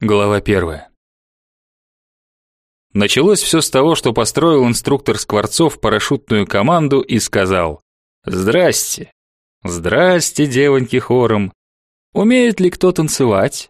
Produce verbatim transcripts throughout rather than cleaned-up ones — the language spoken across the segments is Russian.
Глава первая. Началось все с того, что построил инструктор Скворцов парашютную команду и сказал: «Здрасте, здрасте, девоньки хором. Умеет ли кто танцевать?»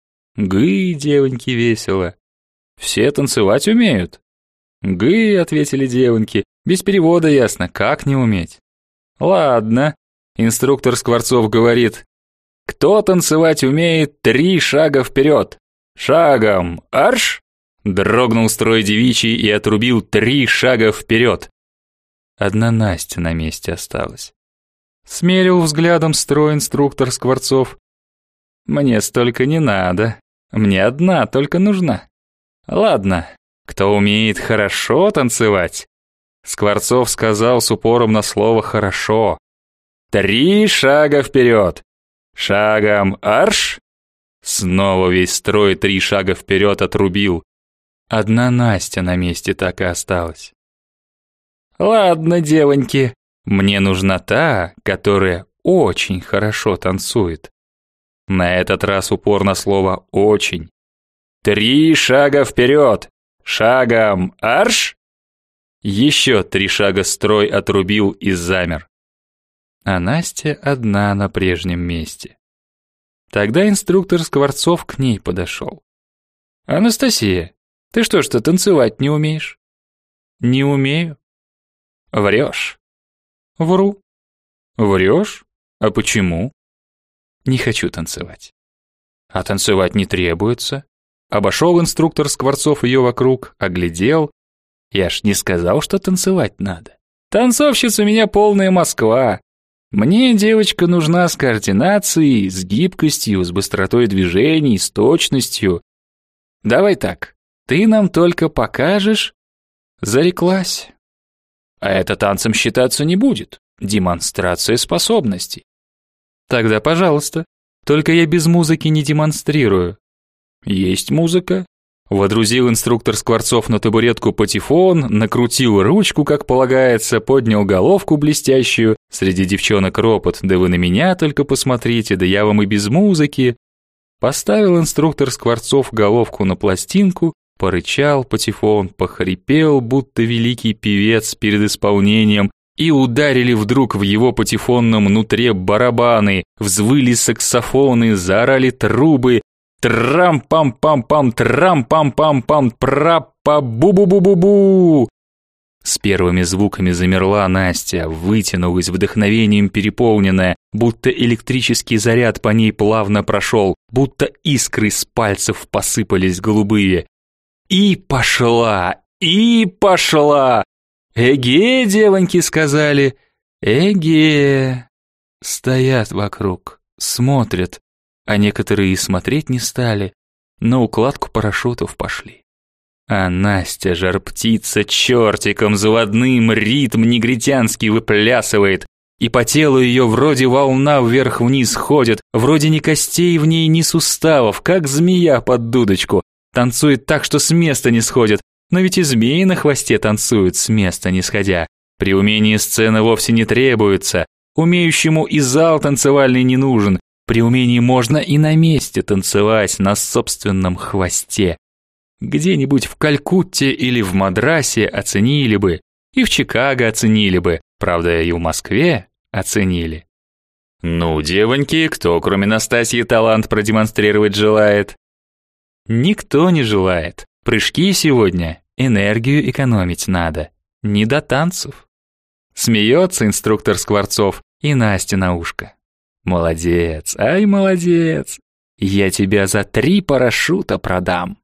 «Гы, девоньки, весело. Все танцевать умеют?» «Гы», — ответили девоньки, без перевода ясно, как не уметь. «Ладно», — инструктор Скворцов говорит: «Кто танцевать умеет, три шага вперед. Шагом арш!» Дрогнул строй девичий и отрубил три шага вперед. Одна Настя на месте осталась. Смерил взглядом строй инструктор Скворцов. «Мне столько не надо. Мне одна только нужна. Ладно, кто умеет хорошо танцевать?» Скворцов сказал с упором на слово «хорошо». «Три шага вперед. Шагом арш!» Снова весь строй три шага вперед отрубил. Одна Настя на месте так и осталась. «Ладно, девоньки, мне нужна та, которая очень хорошо танцует». На этот раз упор на слово «очень». «Три шага вперед! Шагом арш!» Еще три шага строй отрубил и замер. А Настя одна на прежнем месте. Тогда инструктор Скворцов к ней подошел. «Анастасия, ты что ж-то танцевать не умеешь?» «Не умею». «Врешь». «Вру». «Врешь? А почему?» «Не хочу танцевать». «А танцевать не требуется». Обошел инструктор Скворцов ее вокруг, оглядел. «Я ж не сказал, что танцевать надо. Танцовщиц у меня полная Москва. Мне девочка нужна с координацией, с гибкостью, с быстротой движений, с точностью. Давай так, ты нам только покажешь». Зареклась. А это танцем считаться не будет. Демонстрация способностей. Тогда, пожалуйста, только я без музыки не демонстрирую. Есть музыка. Водрузил инструктор Скворцов на табуретку патефон, накрутил ручку, как полагается, поднял головку блестящую. Среди девчонок ропот: «Да вы на меня только посмотрите, да я вам и без музыки». Поставил инструктор Скворцов головку на пластинку, порычал патефон, похрипел, будто великий певец перед исполнением, и ударили вдруг в его патефонном нутре барабаны, взвыли саксофоны, заорали трубы. Трам-пам-пам-пам, трам-пам-пам-пам, пра-па-бу-бу-бу-бу-бу. С первыми звуками замерла Настя, вытянулась, вдохновением переполненная, будто электрический заряд по ней плавно прошел, будто искры с пальцев посыпались голубые. И пошла, и пошла. «Эге», девоньки сказали, «эге». Стоят вокруг, смотрят. А некоторые и смотреть не стали, на укладку парашютов пошли. А Настя, жар-птица, чертиком заводным ритм негритянский выплясывает, и по телу ее вроде волна вверх-вниз ходит, вроде ни костей в ней, ни суставов, как змея под дудочку. Танцует так, что с места не сходит, но ведь и змеи на хвосте танцуют с места не сходя. При умении сцена вовсе не требуется, умеющему и зал танцевальный не нужен. При умении можно и на месте танцевать на собственном хвосте. Где-нибудь в Калькутте или в Мадрасе оценили бы, и в Чикаго оценили бы, правда, и в Москве оценили. Ну, девоньки, кто кроме Настасьи талант продемонстрировать желает? Никто не желает. Прыжки сегодня, энергию экономить надо. Не до танцев. Смеется инструктор Скворцов и Настя на ушко. Молодец, ай, молодец. Я тебя за три парашюта продам.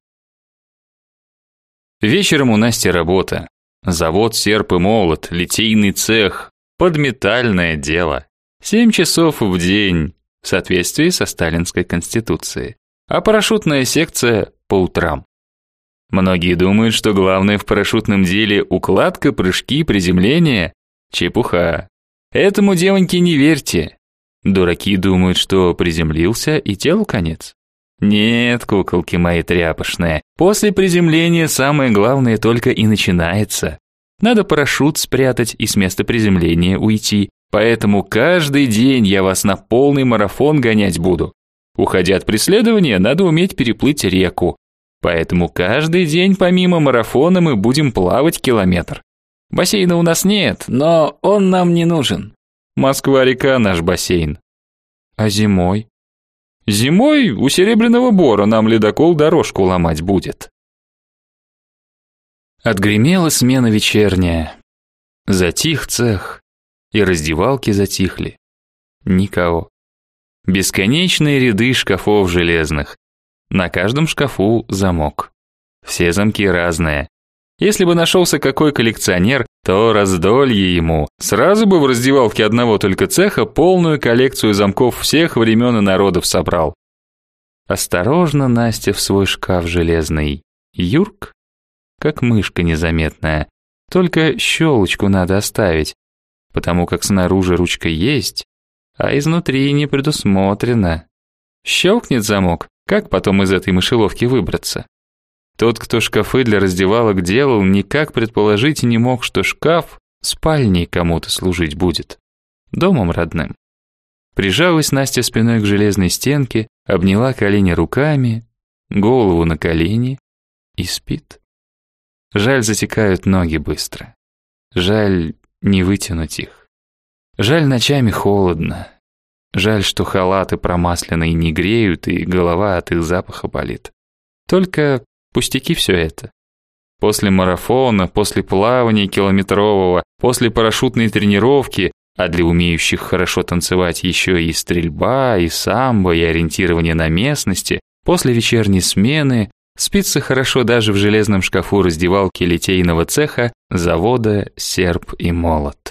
Вечером у Насти работа. Завод «Серп и молот», литейный цех, подметальное дело. Семь часов в день, в соответствии со сталинской конституцией. А парашютная секция по утрам. Многие думают, что главное в парашютном деле укладка, прыжки, приземление. Чепуха. Этому, девоньки, не верьте. Дураки думают, что приземлился и телу конец. Нет, куколки мои тряпочные, после приземления самое главное только и начинается. Надо парашют спрятать и с места приземления уйти, поэтому каждый день я вас на полный марафон гонять буду. Уходя от преследования, надо уметь переплыть реку. Поэтому каждый день помимо марафона мы будем плавать километр. Бассейна у нас нет, но он нам не нужен. Москва-река наш бассейн. А зимой? Зимой у Серебряного Бора нам ледокол дорожку ломать будет. Отгремела смена вечерняя. Затих цех, и раздевалки затихли. Никого. Бесконечные ряды шкафов железных. На каждом шкафу замок. Все замки разные. Если бы нашелся какой коллекционер, то раздолье ему. Сразу бы в раздевалке одного только цеха полную коллекцию замков всех времен и народов собрал. Осторожно Настя в свой шкаф железный. Юрк, как мышка незаметная. Только щелочку надо оставить, потому как снаружи ручка есть, а изнутри не предусмотрено. Щелкнет замок, как потом из этой мышеловки выбраться? Тот, кто шкафы для раздевалок делал, никак предположить не мог, что шкаф спальней кому-то служить будет, домом родным. Прижалась Настя спиной к железной стенке, обняла колени руками, голову на колени и спит. Жаль, затекают ноги быстро. Жаль, не вытянуть их. Жаль, ночами холодно. Жаль, что халаты промасленные не греют, и голова от их запаха болит. Только пустяки все это. После марафона, после плавания километрового, после парашютной тренировки, а для умеющих хорошо танцевать еще и стрельба, и самбо, и ориентирование на местности, после вечерней смены спится хорошо даже в железном шкафу раздевалки литейного цеха завода «Серп и молот».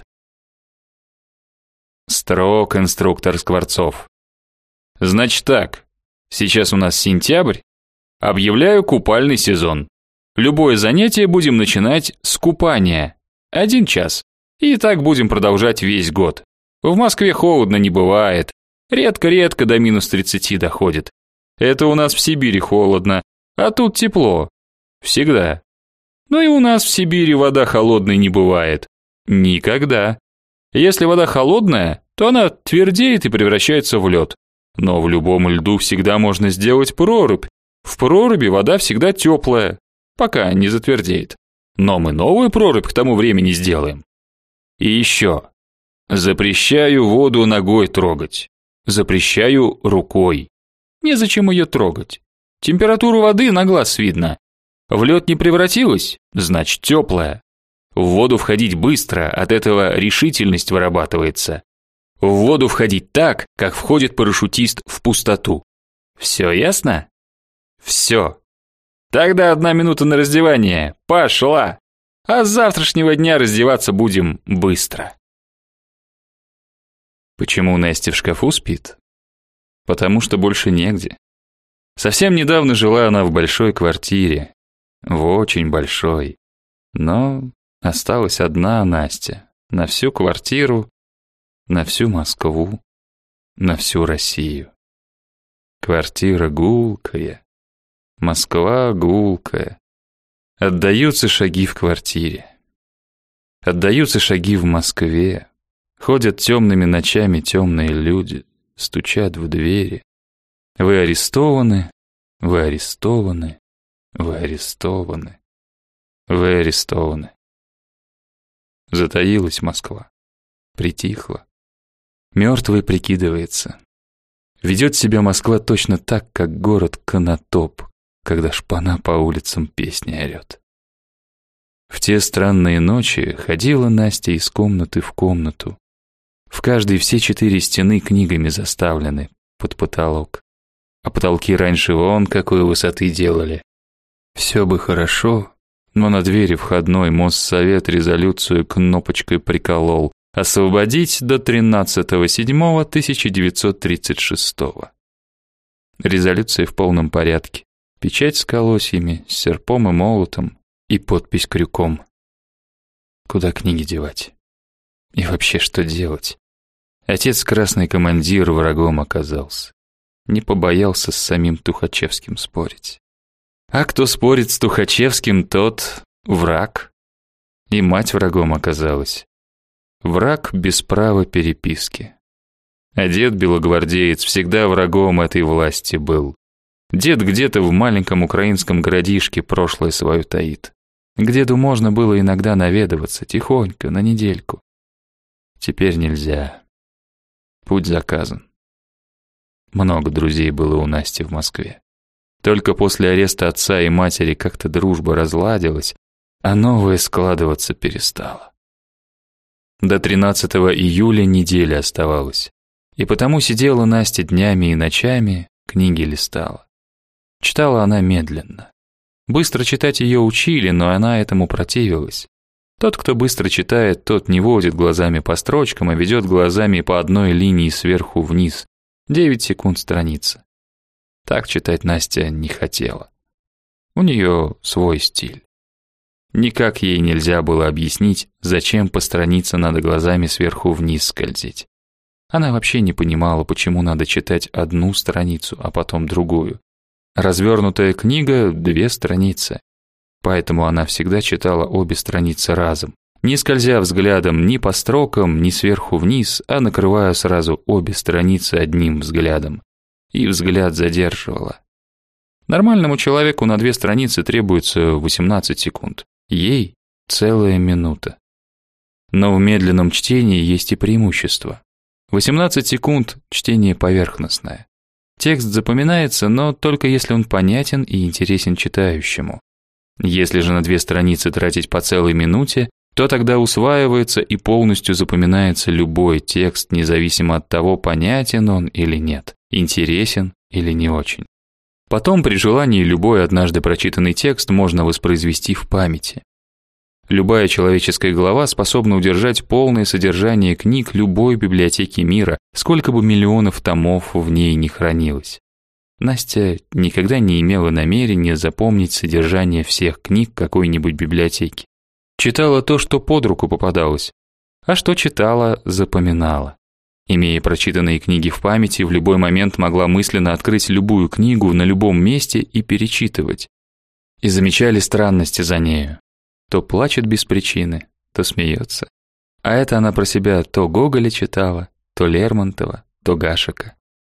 Строг инструктор Скворцов. Значит так, сейчас у нас сентябрь, объявляю купальный сезон. Любое занятие будем начинать с купания. Один час. И так будем продолжать весь год. В Москве холодно не бывает. Редко-редко до минус тридцати доходит. Это у нас в Сибири холодно, а тут тепло. Всегда. Но и у нас в Сибири вода холодной не бывает. Никогда. Если вода холодная, то она твердеет и превращается в лед. Но в любом льду всегда можно сделать прорубь. В проруби вода всегда теплая, пока не затвердеет. Но мы новую прорубь к тому времени сделаем. И еще. Запрещаю воду ногой трогать. Запрещаю рукой. Незачем ее трогать. Температуру воды на глаз видно. В лед не превратилась, значит теплая. В воду входить быстро, от этого решительность вырабатывается. В воду входить так, как входит парашютист в пустоту. Все ясно? Все. Тогда одна минута на раздевание. Пошла. А с завтрашнего дня раздеваться будем быстро. Почему Настя в шкафу спит? Потому что больше негде. Совсем недавно жила она в большой квартире. В очень большой. Но осталась одна Настя. На всю квартиру, на всю Москву, на всю Россию. Квартира гулкая. Москва гулкая. Отдаются шаги в квартире. Отдаются шаги в Москве. Ходят темными ночами темные люди, стучат в двери. Вы арестованы, вы арестованы, вы арестованы, вы арестованы. Затаилась Москва, притихла. Мертвый прикидывается. Ведет себя Москва точно так, как город Конотоп, когда шпана по улицам песни орет. В те странные ночи ходила Настя из комнаты в комнату. В каждой все четыре стены книгами заставлены под потолок. А потолки раньше вон какой высоты делали. Все бы хорошо, но на двери входной Моссовет резолюцию кнопочкой приколол: освободить до тринадцатого седьмого тысяча девятьсот тридцать шестого. Резолюция в полном порядке. Печать с колосьями, с серпом и молотом и подпись крюком. Куда книги девать? И вообще, что делать? Отец красный командир врагом оказался. Не побоялся с самим Тухачевским спорить. А кто спорит с Тухачевским, тот враг. И мать врагом оказалась. Враг без права переписки. А дед белогвардеец всегда врагом этой власти был. Дед где-то в маленьком украинском городишке прошлое свое таит. К деду можно было иногда наведываться, тихонько, на недельку. Теперь нельзя. Путь заказан. Много друзей было у Насти в Москве. Только после ареста отца и матери как-то дружба разладилась, а новое складываться перестало. До тринадцатого июля неделя оставалась, и потому сидела Настя днями и ночами, книги листала. Читала она медленно. Быстро читать ее учили, но она этому противилась. Тот, кто быстро читает, тот не водит глазами по строчкам, а ведет глазами по одной линии сверху вниз. Девять секунд страница. Так читать Настя не хотела. У нее свой стиль. Никак ей нельзя было объяснить, зачем по странице надо глазами сверху вниз скользить. Она вообще не понимала, почему надо читать одну страницу, а потом другую. Развернутая книга — две страницы. Поэтому она всегда читала обе страницы разом, не скользя взглядом ни по строкам, ни сверху вниз, а накрывая сразу обе страницы одним взглядом. И взгляд задерживала. Нормальному человеку на две страницы требуется восемнадцать секунд. Ей целая минута. Но в медленном чтении есть и преимущество. восемнадцать секунд – чтение поверхностное. Текст запоминается, но только если он понятен и интересен читающему. Если же на две страницы тратить по целой минуте, то тогда усваивается и полностью запоминается любой текст, независимо от того, понятен он или нет, интересен или не очень. Потом при желании любой однажды прочитанный текст можно воспроизвести в памяти. Любая человеческая голова способна удержать полное содержание книг любой библиотеки мира, сколько бы миллионов томов в ней ни хранилось. Настя никогда не имела намерения запомнить содержание всех книг какой-нибудь библиотеки. Читала то, что под руку попадалось, а что читала, запоминала. Имея прочитанные книги в памяти, в любой момент могла мысленно открыть любую книгу на любом месте и перечитывать. И замечали странности за нею. То плачет без причины, то смеется. А это она про себя то Гоголя читала, то Лермонтова, то Гашека.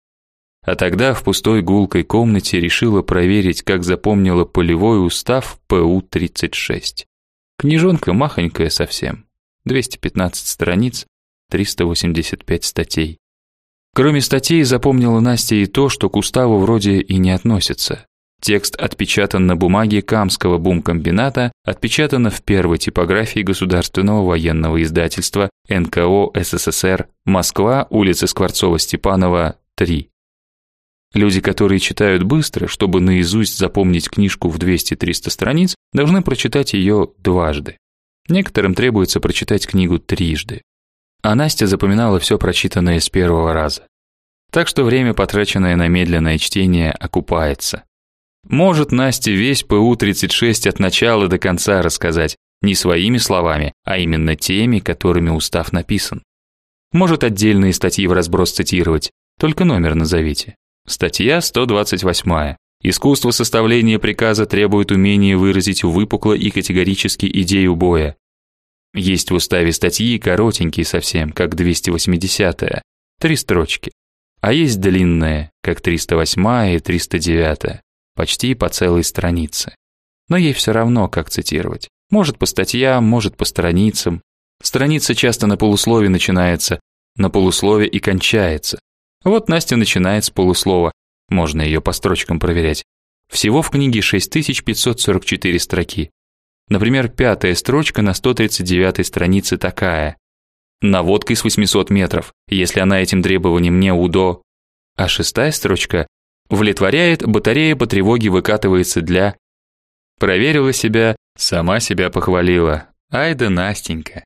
А тогда в пустой гулкой комнате решила проверить, как запомнила полевой устав Пэ У тридцать шесть. Книжонка махонькая совсем, двести пятнадцать страниц, триста восемьдесят пять статей. Кроме статей запомнила Настя и то, что к уставу вроде и не относится. Текст отпечатан на бумаге Камского бумкомбината, отпечатано в первой типографии Государственного военного издательства Эн Ка О Эс Эс Эс Эр, Москва, улица Скворцова-Степанова, три. Люди, которые читают быстро, чтобы наизусть запомнить книжку в двести-триста страниц, должны прочитать ее дважды. Некоторым требуется прочитать книгу трижды. А Настя запоминала все прочитанное с первого раза. Так что время, потраченное на медленное чтение, окупается. Может Насте весь Пэ У тридцать шесть от начала до конца рассказать, не своими словами, а именно теми, которыми устав написан. Может отдельные статьи вразброс цитировать, только номер назовите. Статья сто двадцать восьмая. Искусство составления приказа требует умения выразить выпукло и категорически идею боя. Есть в уставе статьи коротенькие совсем, как двести восьмидесятая, три строчки. А есть длинные, как триста восьмая и триста девятая, почти по целой странице. Но ей все равно, как цитировать. Может по статьям, может по страницам. Страница часто на полуслове начинается, на полуслове и кончается. Вот Настя начинает с полуслова, можно ее по строчкам проверять. Всего в книге шесть тысяч пятьсот сорок четыре строки. Например, пятая строчка на сто тридцать девятой странице такая. Наводкой с восьмисот метров, если она этим требованием не УДО. А шестая строчка удовлетворяет, батарея по тревоге выкатывается для... Проверила себя, сама себя похвалила. Ай да Настенька.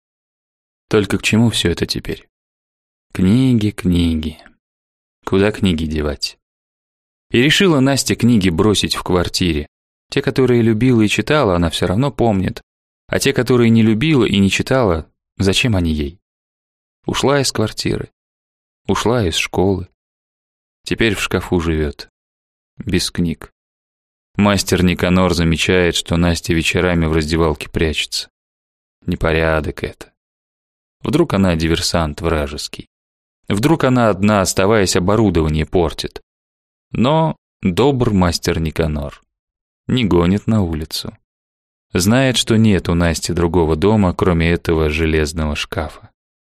Только к чему все это теперь? Книги, книги. Куда книги девать? И решила Настя книги бросить в квартире. Те, которые любила и читала, она все равно помнит. А те, которые не любила и не читала, зачем они ей? Ушла из квартиры. Ушла из школы. Теперь в шкафу живет. Без книг. Мастер Никанор замечает, что Настя вечерами в раздевалке прячется. Непорядок это. Вдруг она диверсант вражеский. Вдруг она одна, оставаясь, оборудование портит. Но добр мастер Никанор. Не гонит на улицу. Знает, что нет у Насти другого дома, кроме этого железного шкафа.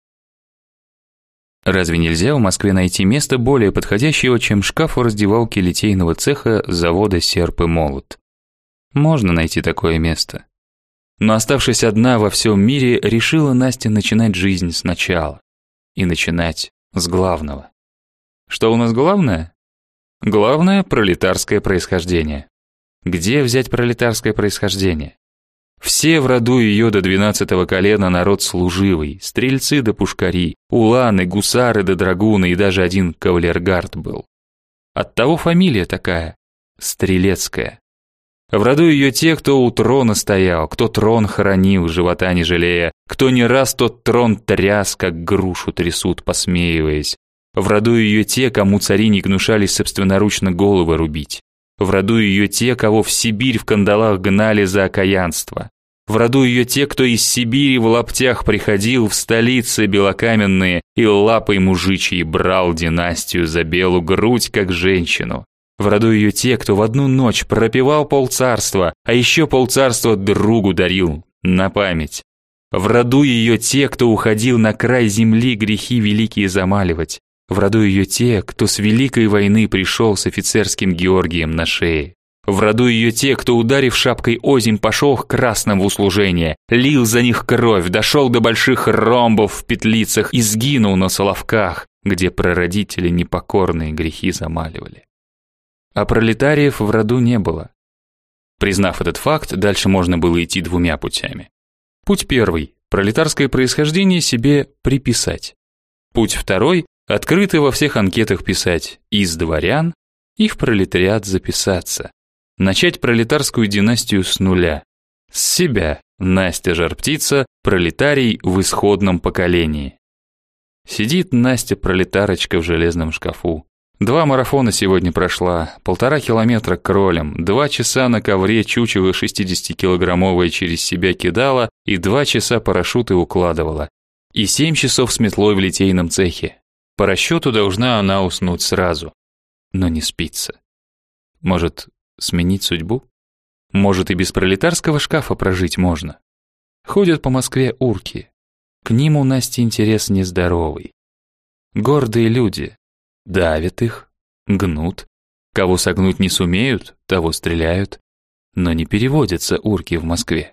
Разве нельзя в Москве найти место более подходящего, чем шкаф у раздевалки литейного цеха завода «Серп и молот»? Можно найти такое место. Но оставшись одна во всем мире, решила Настя начинать жизнь сначала. И начинать с главного. Что у нас главное? Главное – пролетарское происхождение. Где взять пролетарское происхождение? Все в роду ее до двенадцатого колена народ служивый, стрельцы да пушкари, уланы, гусары да драгуны и даже один кавалергард был. Оттого фамилия такая – Стрелецкая. В роду ее те, кто у трона стоял, кто трон хоронил, живота не жалея, кто не раз тот трон тряс, как грушу трясут, посмеиваясь. В роду ее те, кому цари не гнушались собственноручно головы рубить. В роду ее те, кого в Сибирь в кандалах гнали за окаянство. В роду ее те, кто из Сибири в лаптях приходил в столицы белокаменные и лапой мужичьей брал династию за белую грудь, как женщину. В роду ее те, кто в одну ночь пропивал полцарства, а еще полцарства другу дарил, на память. В роду ее те, кто уходил на край земли грехи великие замаливать. В роду ее те, кто с Великой войны пришел с офицерским Георгием на шее. В роду ее те, кто, ударив шапкой озимь, пошел к красным в услужение, лил за них кровь, дошел до больших ромбов в петлицах и сгинул на Соловках, где прародители непокорные грехи замаливали. А пролетариев в роду не было. Признав этот факт, дальше можно было идти двумя путями. Путь первый – пролетарское происхождение себе приписать. Путь второй – открыто во всех анкетах писать «из дворян» и в пролетариат записаться. Начать пролетарскую династию с нуля. С себя, Настя Жар-Птица, пролетарий в исходном поколении. Сидит Настя пролетарочка в железном шкафу. Два марафона сегодня прошла, полтора километра кролем, два часа на ковре чучело шестидесятикилограммовое через себя кидала и два часа парашюты укладывала. И семь часов с метлой в литейном цехе. По расчету должна она уснуть сразу. Но не спится. Может, сменить судьбу? Может, и без пролетарского шкафа прожить можно? Ходят по Москве урки. К ним у Насти интерес нездоровый. Гордые люди. Давят их, гнут. Кого согнуть не сумеют, того стреляют. Но не переводятся урки в Москве.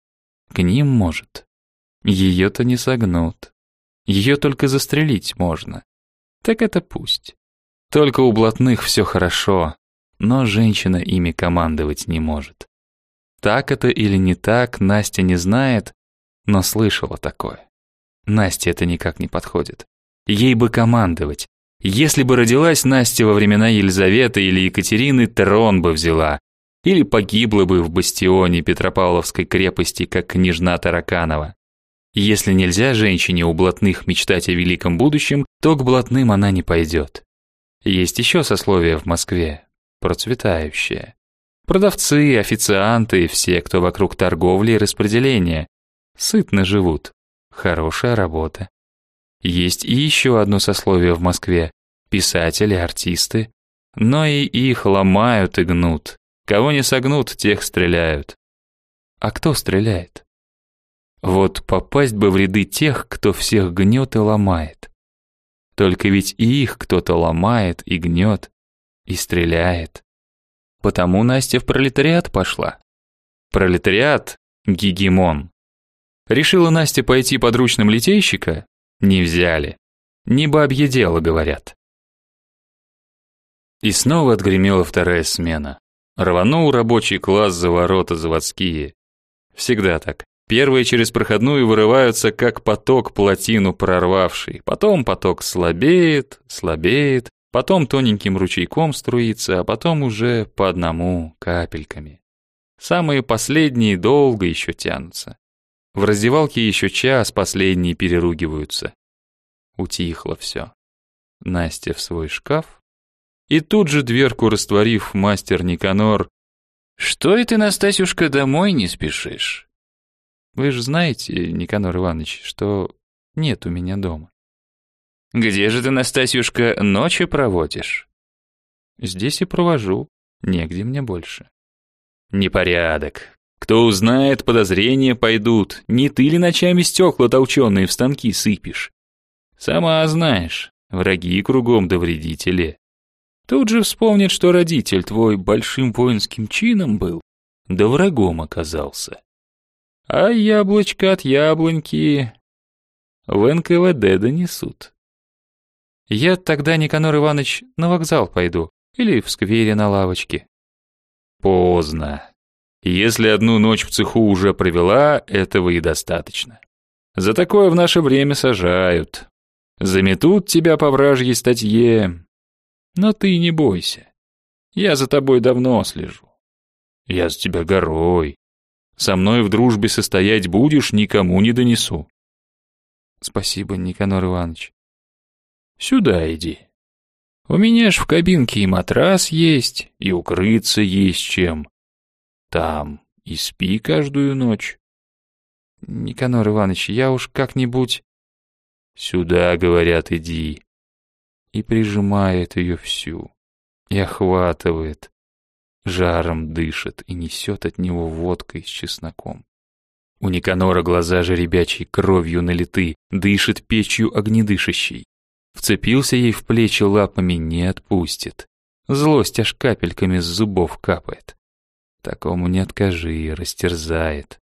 К ним, может. Ее-то не согнут. Ее только застрелить можно. Так это пусть. Только у блатных все хорошо, но женщина ими командовать не может. Так это или не так, Настя не знает, но слышала такое. Насте это никак не подходит. Ей бы командовать. Если бы родилась Настя во времена Елизаветы или Екатерины, трон бы взяла. Или погибла бы в бастионе Петропавловской крепости, как княжна Тараканова. Если нельзя женщине у блатных мечтать о великом будущем, то к блатным она не пойдет. Есть еще сословия в Москве, процветающие. Продавцы, официанты, все, кто вокруг торговли и распределения. Сытно живут. Хорошая работа. Есть и еще одно сословие в Москве – писатели, артисты. Но и их ломают и гнут. Кого не согнут, тех стреляют. А кто стреляет? Вот попасть бы в ряды тех, кто всех гнет и ломает. Только ведь и их кто-то ломает и гнет, и стреляет. Потому Настя в пролетариат пошла. Пролетариат – гегемон. Решила Настя пойти подручным литейщика? Не взяли. Не бабье дело, говорят. И снова отгремела вторая смена. Рванул рабочий класс за ворота заводские. Всегда так. Первые через проходную вырываются, как поток плотину прорвавший. Потом поток слабеет, слабеет, потом тоненьким ручейком струится, а потом уже по одному, капельками. Самые последние долго еще тянутся. В раздевалке еще час последние переругиваются. Утихло все. Настя в свой шкаф. И тут же дверку растворив, мастер Никанор: «Что это, Настасюшка, домой не спешишь?» Вы же знаете, Никанор Иванович, что нет у меня дома. Где же ты, Настасьюшка, ночи проводишь? Здесь и провожу, негде мне больше. Непорядок. Кто узнает, подозрения пойдут. Не ты ли ночами стекла толченые в станки сыпешь? Сама знаешь, враги кругом да вредители. Тут же вспомнит, что родитель твой большим воинским чином был, да врагом оказался. А яблочко от яблоньки в эн ка вэ дэ донесут. Я тогда, Никанор Иванович, на вокзал пойду или в сквере на лавочке. Поздно. Если одну ночь в цеху уже провела, этого и достаточно. За такое в наше время сажают. Заметут тебя по вражьей статье. Но ты не бойся. Я за тобой давно слежу. Я за тебя горой. Со мной в дружбе состоять будешь, никому не донесу. Спасибо, Никанор Иванович. Сюда иди. У меня ж в кабинке и матрас есть, и укрыться есть чем. Там и спи каждую ночь. Никанор Иванович, я уж как-нибудь... Сюда, говорят, иди. И прижимает ее всю, и охватывает, жаром дышит и несет от него водкой с чесноком. У Никанора глаза жеребячей кровью налиты, дышит печью огнедышащей. Вцепился ей в плечи лапами, не отпустит. Злость аж капельками с зубов капает. Такому не откажи, растерзает.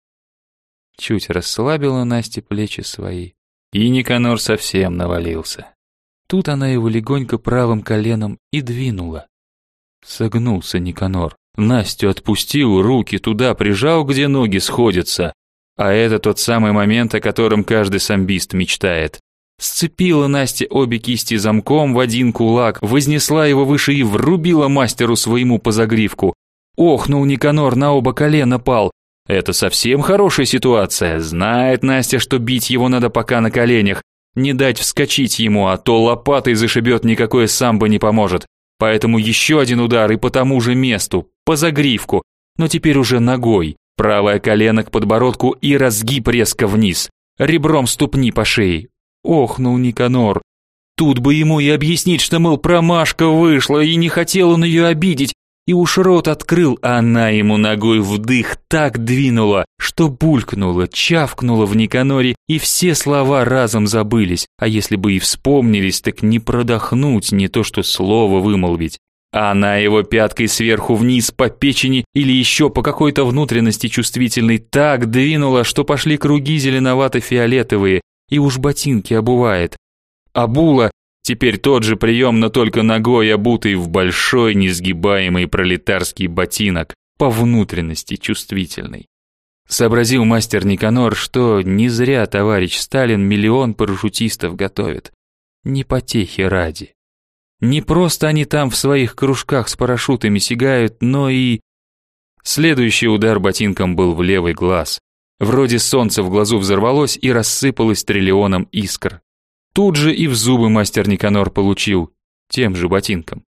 Чуть расслабила Настя плечи свои, и Никанор совсем навалился. Тут она его легонько правым коленом и двинула. Согнулся Никанор, Настю отпустил, руки туда прижал, где ноги сходятся. А это тот самый момент, о котором каждый самбист мечтает. Сцепила Настя обе кисти замком в один кулак, вознесла его выше и врубила мастеру своему по загривку. Охнул Никанор, на оба колена пал. Это совсем хорошая ситуация. Знает Настя, что бить его надо пока на коленях. Не дать вскочить ему, а то лопатой зашибет, никакое самбо не поможет. Поэтому еще один удар и по тому же месту, по загривку, но теперь уже ногой. Правое колено к подбородку и разгиб резко вниз. Ребром ступни по шее. Охнул Никанор. Тут бы ему и объяснить, что, мол, промашка вышла, и не хотел он ее обидеть. И уж рот открыл, а она ему ногой в дых так двинула, что булькнула, чавкнула в Никаноре, и все слова разом забылись, а если бы и вспомнились, так не продохнуть, не то что слово вымолвить. А она его пяткой сверху вниз по печени или еще по какой-то внутренности чувствительной так двинула, что пошли круги зеленовато-фиолетовые, и уж ботинки обувает. Обула теперь тот же прием, но только ногой обутый в большой несгибаемый пролетарский ботинок, по внутренности чувствительный. Сообразил мастер Никанор, что не зря товарищ Сталин миллион парашютистов готовит. Не потехи ради. Не просто они там в своих кружках с парашютами сигают, но и... Следующий удар ботинком был в левый глаз. Вроде солнце в глазу взорвалось и рассыпалось триллионом искр. Тут же и в зубы мастер Никанор получил, тем же ботинком.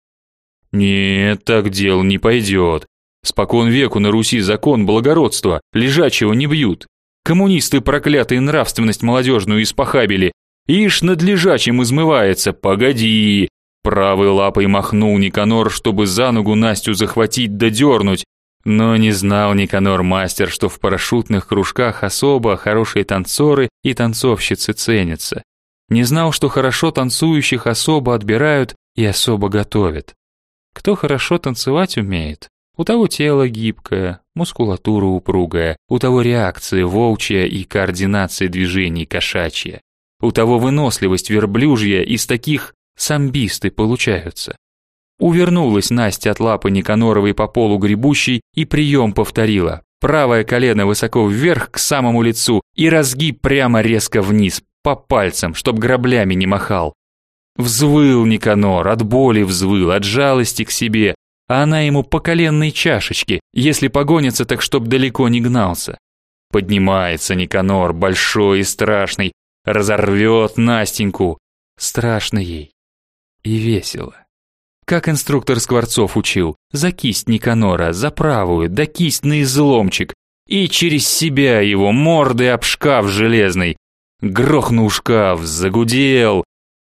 Нет, так дело не пойдет. Спокон веку на Руси закон благородства, лежачего не бьют. Коммунисты проклятые нравственность молодежную испохабили. Ишь над лежачим измывается, погоди. Правой лапой махнул Никанор, чтобы за ногу Настю захватить да дернуть. Но не знал Никанор мастер, что в парашютных кружках особо хорошие танцоры и танцовщицы ценятся. Не знал, что хорошо танцующих особо отбирают и особо готовят. Кто хорошо танцевать умеет, у того тело гибкое, мускулатура упругая, у того реакция волчья и координация движений кошачья, у того выносливость верблюжья, из таких самбисты получаются. Увернулась Настя от лапы Никаноровой по полу гребущей и прием повторила. Правое колено высоко вверх к самому лицу и разгиб прямо резко вниз, по пальцам, чтоб граблями не махал. Взвыл Никанор, от боли взвыл, от жалости к себе, а она ему по коленной чашечке, если погонится, так чтоб далеко не гнался. Поднимается Никанор, большой и страшный, разорвет Настеньку. Страшно ей и весело. Как инструктор Скворцов учил, за кисть Никанора, за правую, да кисть на изломчик, и через себя его мордой об шкаф железный. Грохнул шкаф, загудел,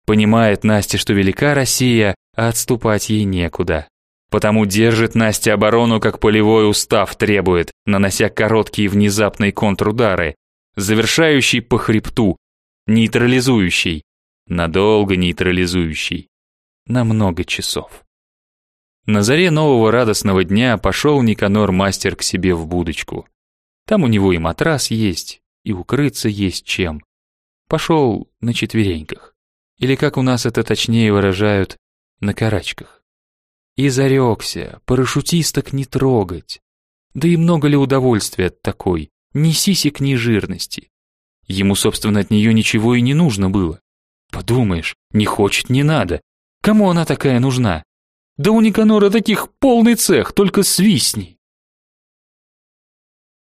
Понимает Настя, что велика Россия, а отступать ей некуда. Потому держит Настя оборону, как полевой устав требует, нанося короткие внезапные контрудары, завершающий по хребту, нейтрализующий, надолго нейтрализующий, на много часов. На заре нового радостного дня пошел Никанор-мастер к себе в будочку. Там у него и матрас есть, и укрыться есть чем. Пошел на четвереньках. Или, как у нас это точнее выражают, на карачках. И зарекся парашютисток не трогать. Да и много ли удовольствия от такой, ни сисек, ни жирности. Ему, собственно, от нее ничего и не нужно было. Подумаешь, не хочет, не надо. Кому она такая нужна? Да у Никанора таких полный цех, только свистни.